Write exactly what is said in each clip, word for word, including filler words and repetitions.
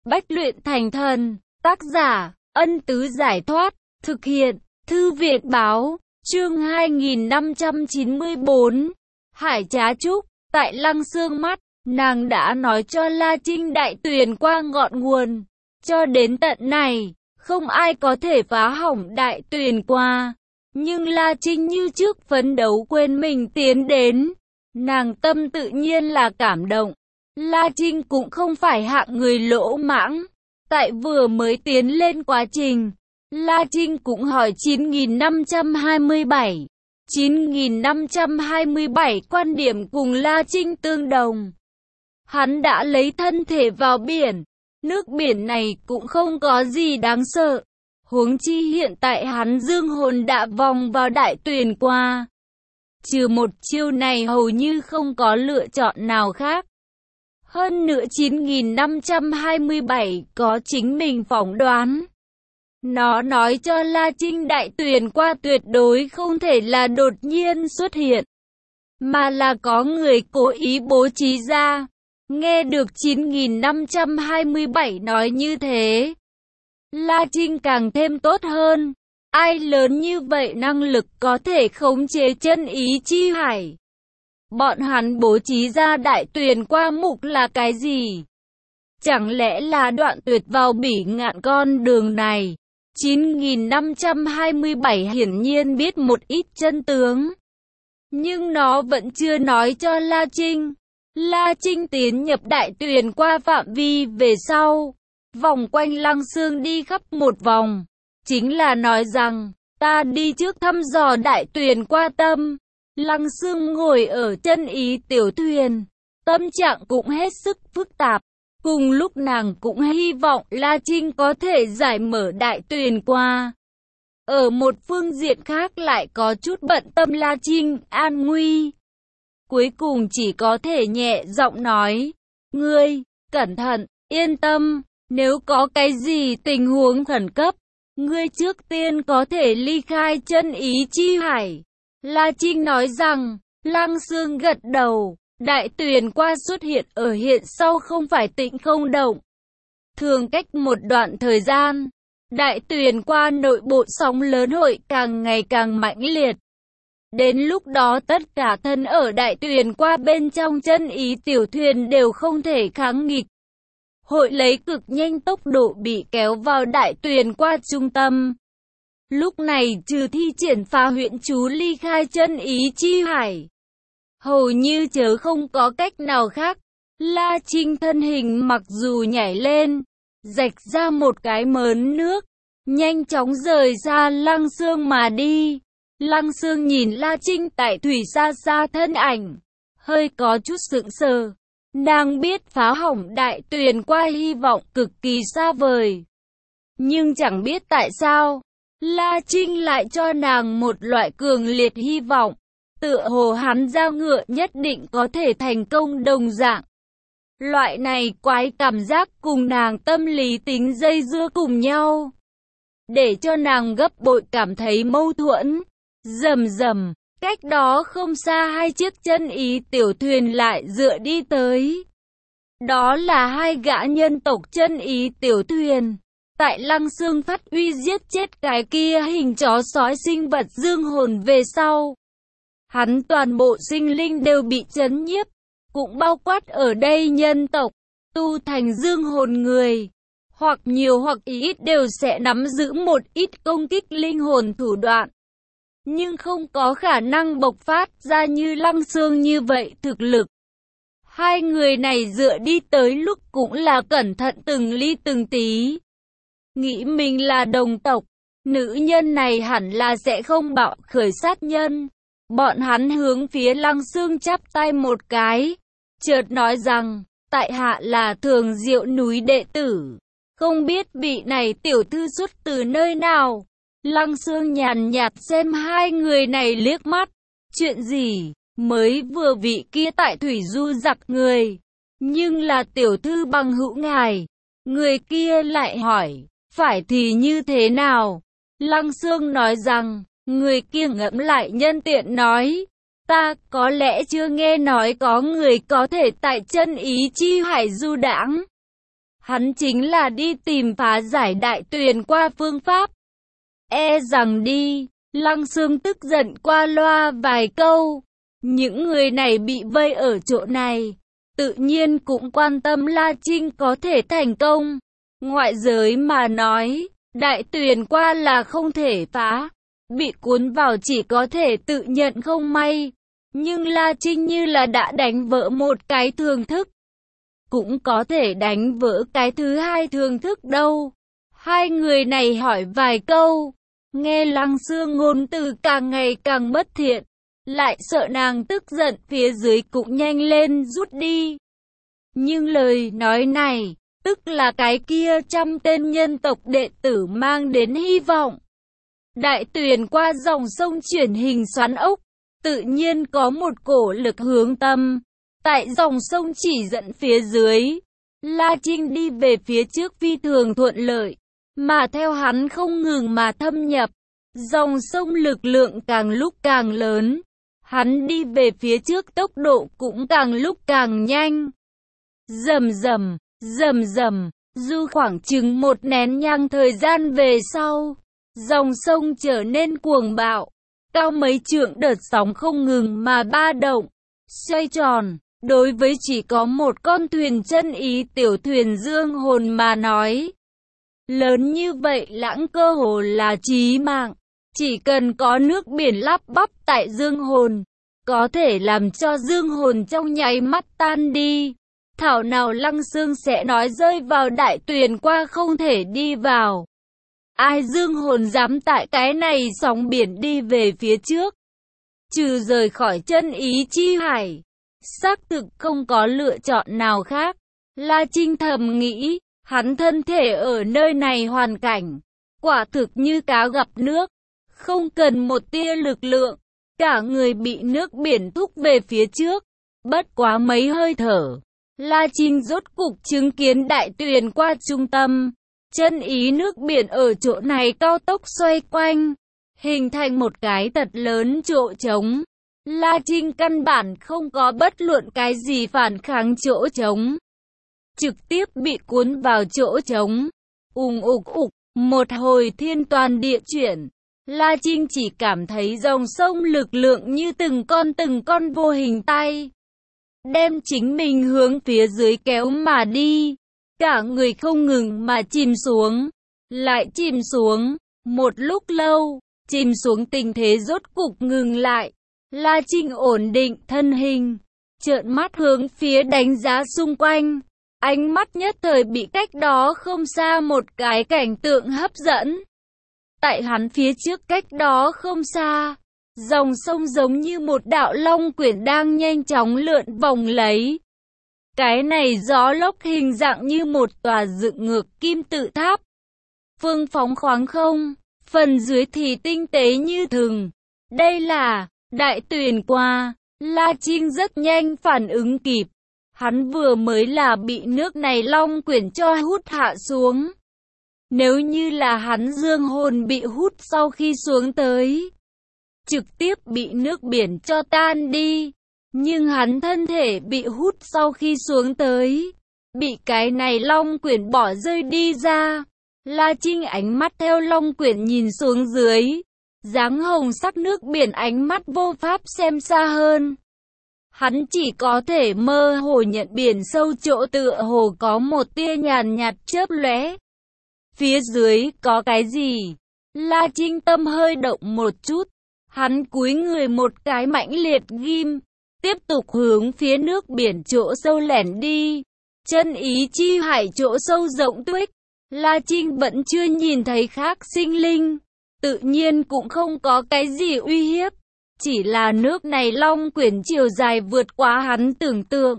Bách luyện thành thần. Tác giả, Ân Tứ Giải Thoát. Thực hiện, Thư Viện Báo. Chương hai nghìn năm trăm chín mươi bốn. Hải Trá Trúc. Tại Lăng Xương mắt, nàng đã nói cho La Trinh Đại Tuyền qua ngọn nguồn. Cho đến tận này, không ai có thể phá hỏng Đại Tuyền qua. Nhưng La Trinh như trước phấn đấu quên mình tiến đến. Nàng tâm tự nhiên là cảm động. La Trinh cũng không phải hạng người lỗ mãng. Tại vừa mới tiến lên quá trình, La Trinh cũng hỏi chín nghìn năm trăm hai mươi bảy. chín nghìn năm trăm hai mươi bảy quan điểm cùng La Trinh tương đồng. Hắn đã lấy thân thể vào biển. Nước biển này cũng không có gì đáng sợ. Huống chi hiện tại hắn dương hồn đã vòng vào Đại Tuyền qua. Trừ một chiêu này hầu như không có lựa chọn nào khác. Hơn nữa chín nghìn năm trăm hai mươi bảy có chính mình phỏng đoán. Nó nói cho La Trinh Đại Tuyền qua tuyệt đối không thể là đột nhiên xuất hiện, mà là có người cố ý bố trí ra. Nghe được chín nghìn năm trăm hai mươi bảy nói như thế, La Trinh càng thêm tốt hơn. Ai lớn như vậy năng lực có thể khống chế chân ý chi hải? Bọn hắn bố trí ra Đại Tuyền qua mục là cái gì? Chẳng lẽ là đoạn tuyệt vào bỉ ngạn con đường này? chín nghìn năm trăm hai mươi bảy hiển nhiên biết một ít chân tướng, nhưng nó vẫn chưa nói cho La Trinh. La Trinh tiến nhập Đại Tuyền qua phạm vi về sau, vòng quanh Lăng Xương đi khắp một vòng, chính là nói rằng, ta đi trước thăm dò Đại Tuyền qua tâm. Lăng Xương ngồi ở chân ý tiểu thuyền, tâm trạng cũng hết sức phức tạp. Cùng lúc nàng cũng hy vọng La Trinh có thể giải mở Đại Tuyền qua. Ở một phương diện khác lại có chút bận tâm La Trinh an nguy. Cuối cùng chỉ có thể nhẹ giọng nói, ngươi, cẩn thận, yên tâm, nếu có cái gì tình huống khẩn cấp, ngươi trước tiên có thể ly khai chân ý chi hải. La Trinh nói rằng, Lăng Xương gật đầu. Đại Tuyền qua xuất hiện ở hiện sau không phải tĩnh không động. Thường cách một đoạn thời gian, Đại Tuyền qua nội bộ sóng lớn hội càng ngày càng mãnh liệt. Đến lúc đó tất cả thân ở Đại Tuyền qua bên trong chân ý tiểu thuyền đều không thể kháng nghịch. Hội lấy cực nhanh tốc độ bị kéo vào Đại Tuyền qua trung tâm. Lúc này trừ thi triển phá huyễn chú ly khai chân ý chi hải, hầu như chớ không có cách nào khác. La Trinh thân hình mặc dù nhảy lên, rạch ra một cái mớn nước, nhanh chóng rời xa Lăng Xương mà đi. Lăng Xương nhìn La Trinh tại thủy xa xa thân ảnh, hơi có chút sững sờ. Nàng biết phá hỏng Đại Tuyền qua hy vọng cực kỳ xa vời, nhưng chẳng biết tại sao, La Trinh lại cho nàng một loại cường liệt hy vọng. Tựa hồ hắn ra ngựa nhất định có thể thành công đồng dạng. Loại này quái cảm giác cùng nàng tâm lý tính dây dưa cùng nhau, để cho nàng gấp bội cảm thấy mâu thuẫn. Rầm rầm, cách đó không xa hai chiếc chân ý tiểu thuyền lại dựa đi tới. Đó là hai gã nhân tộc chân ý tiểu thuyền. Tại Lăng Xương phát uy giết chết cái kia hình chó sói sinh vật dương hồn về sau, hắn toàn bộ sinh linh đều bị chấn nhiếp, cũng bao quát ở đây nhân tộc, tu thành dương hồn người, hoặc nhiều hoặc ít đều sẽ nắm giữ một ít công kích linh hồn thủ đoạn, nhưng không có khả năng bộc phát ra như Lăng Xương như vậy thực lực. Hai người này dựa đi tới lúc cũng là cẩn thận từng ly từng tí, nghĩ mình là đồng tộc, nữ nhân này hẳn là sẽ không bạo khởi sát nhân. Bọn hắn hướng phía Lăng Xương chắp tay một cái, chợt nói rằng, tại hạ là Thường Diệu núi đệ tử, không biết vị này tiểu thư xuất từ nơi nào. Lăng Xương nhàn nhạt xem hai người này liếc mắt, chuyện gì, mới vừa vị kia tại thủy du giặc người, nhưng là tiểu thư bằng hữu ngài. Người kia lại hỏi, phải thì như thế nào? Lăng Xương nói rằng, người kia ngẫm lại nhân tiện nói, ta có lẽ chưa nghe nói có người có thể tại chân ý chi hải du đãng. hắn chính là đi tìm phá giải đại tuyền qua phương pháp. E rằng đi, Lăng Xương tức giận qua loa vài câu. Những người này bị vây ở chỗ này, tự nhiên cũng quan tâm La Trinh có thể thành công. Ngoại giới mà nói, đại tuyền qua là không thể phá, bị cuốn vào chỉ có thể tự nhận không may. Nhưng La Trinh như là đã đánh vỡ một cái thường thức, cũng có thể đánh vỡ cái thứ hai thường thức đâu. Hai người này hỏi vài câu, nghe Lăng Xương ngôn từ càng ngày càng bất thiện, lại sợ nàng tức giận phía dưới cũng nhanh lên rút đi. Nhưng lời nói này, tức là cái kia trăm tên nhân tộc đệ tử mang đến hy vọng. Đại tuyền qua dòng sông chuyển hình xoắn ốc, tự nhiên có một cổ lực hướng tâm. Tại dòng sông chỉ dẫn phía dưới, La Trinh đi về phía trước phi thường thuận lợi, mà theo hắn không ngừng mà thâm nhập, dòng sông lực lượng càng lúc càng lớn. Hắn đi về phía trước tốc độ cũng càng lúc càng nhanh. Rầm rầm, rầm rầm, dù khoảng chừng một nén nhang thời gian về sau, dòng sông trở nên cuồng bạo, cao mấy trượng đợt sóng không ngừng mà ba động, xoay tròn. Đối với chỉ có một con thuyền chân ý tiểu thuyền dương hồn mà nói, lớn như vậy lãng cơ hồ là chí mạng. Chỉ cần có nước biển lắp bắp tại dương hồn, có thể làm cho dương hồn trong nháy mắt tan đi. Thảo nào Lăng Xương sẽ nói rơi vào đại tuyền qua không thể đi vào. Ai dương hồn dám tại cái này sóng biển đi về phía trước, trừ rời khỏi chân ý chi hải, xác thực không có lựa chọn nào khác. La Trinh thầm nghĩ, hắn thân thể ở nơi này hoàn cảnh, quả thực như cá gặp nước, không cần một tia lực lượng, cả người bị nước biển thúc về phía trước. Bất quá mấy hơi thở, La Trinh rốt cục chứng kiến đại tuyền qua trung tâm, chân ý nước biển ở chỗ này cao tốc xoay quanh, hình thành một cái thật lớn chỗ trống. La Trinh căn bản không có bất luận cái gì phản kháng chỗ trống, trực tiếp bị cuốn vào chỗ trống. Ùng ục ục, một hồi thiên toàn địa chuyển, La Trinh chỉ cảm thấy dòng sông lực lượng như từng con từng con vô hình tay, đem chính mình hướng phía dưới kéo mà đi. Cả người không ngừng mà chìm xuống, lại chìm xuống. Một lúc lâu, chìm xuống tình thế rốt cục ngừng lại. La Trinh ổn định thân hình, trợn mắt hướng phía đánh giá xung quanh. Ánh mắt nhất thời bị cách đó không xa một cái cảnh tượng hấp dẫn. Tại hắn phía trước cách đó không xa, dòng sông giống như một đạo long quyển đang nhanh chóng lượn vòng lấy. Cái này gió lốc hình dạng như một tòa dựng ngược kim tự tháp, phương phóng khoáng không, phần dưới thì tinh tế như thừng. Đây là đại tuyền qua. La Trinh rất nhanh phản ứng kịp, hắn vừa mới là bị nước này long quyển cho hút hạ xuống. Nếu như là hắn dương hồn bị hút sau khi xuống tới, trực tiếp bị nước biển cho tan đi. Nhưng hắn thân thể bị hút sau khi xuống tới, bị cái này long quyển bỏ rơi đi ra. La Trinh ánh mắt theo long quyển nhìn xuống dưới, dáng hồng sắc nước biển ánh mắt vô pháp xem xa hơn. Hắn chỉ có thể mơ hồ nhận biển sâu chỗ tựa hồ có một tia nhàn nhạt chớp lóe. Phía dưới có cái gì? La Trinh tâm hơi động một chút, hắn cúi người một cái mãnh liệt ghim, tiếp tục hướng phía nước biển chỗ sâu lẻn đi. Chân ý chi hải chỗ sâu rộng tuếch, La Trinh vẫn chưa nhìn thấy khác sinh linh, tự nhiên cũng không có cái gì uy hiếp. Chỉ là nước này long quyển chiều dài vượt quá hắn tưởng tượng.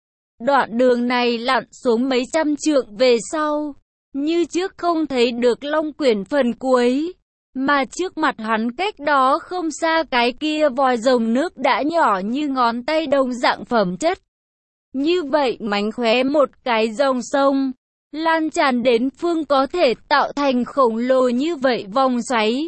Đoạn đường này lặn xuống mấy trăm trượng về sau, như trước không thấy được long quyển phần cuối, mà trước mặt hắn cách đó không xa cái kia vòi rồng nước đã nhỏ như ngón tay đồng dạng phẩm chất. Như vậy mánh khóe một cái dòng sông, lan tràn đến phương có thể tạo thành khổng lồ như vậy vòng xoáy.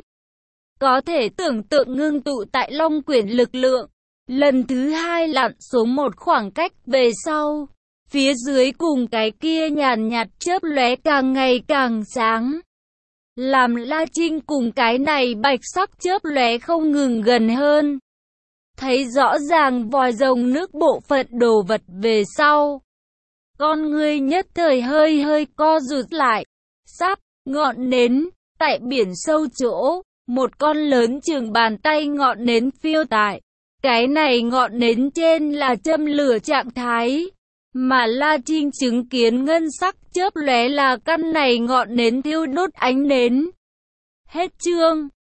Có thể tưởng tượng ngưng tụ tại long quyển lực lượng, lần thứ hai lặn xuống một khoảng cách về sau, Phía dưới cùng cái kia nhàn nhạt chớp lóe càng ngày càng sáng, làm La Trinh cùng cái này bạch sắc chớp lóe không ngừng gần hơn. Thấy rõ ràng vòi rồng nước bộ phận đồ vật về sau, con ngươi nhất thời hơi hơi co rụt lại. Sắp, ngọn nến, tại biển sâu chỗ, một con lớn chừng bàn tay ngọn nến phiêu tại. Cái này ngọn nến trên là châm lửa trạng thái, mà La Trinh chứng kiến ngân sắc chớp lóe là căn này ngọn nến thiêu đốt ánh nến. Hết chương.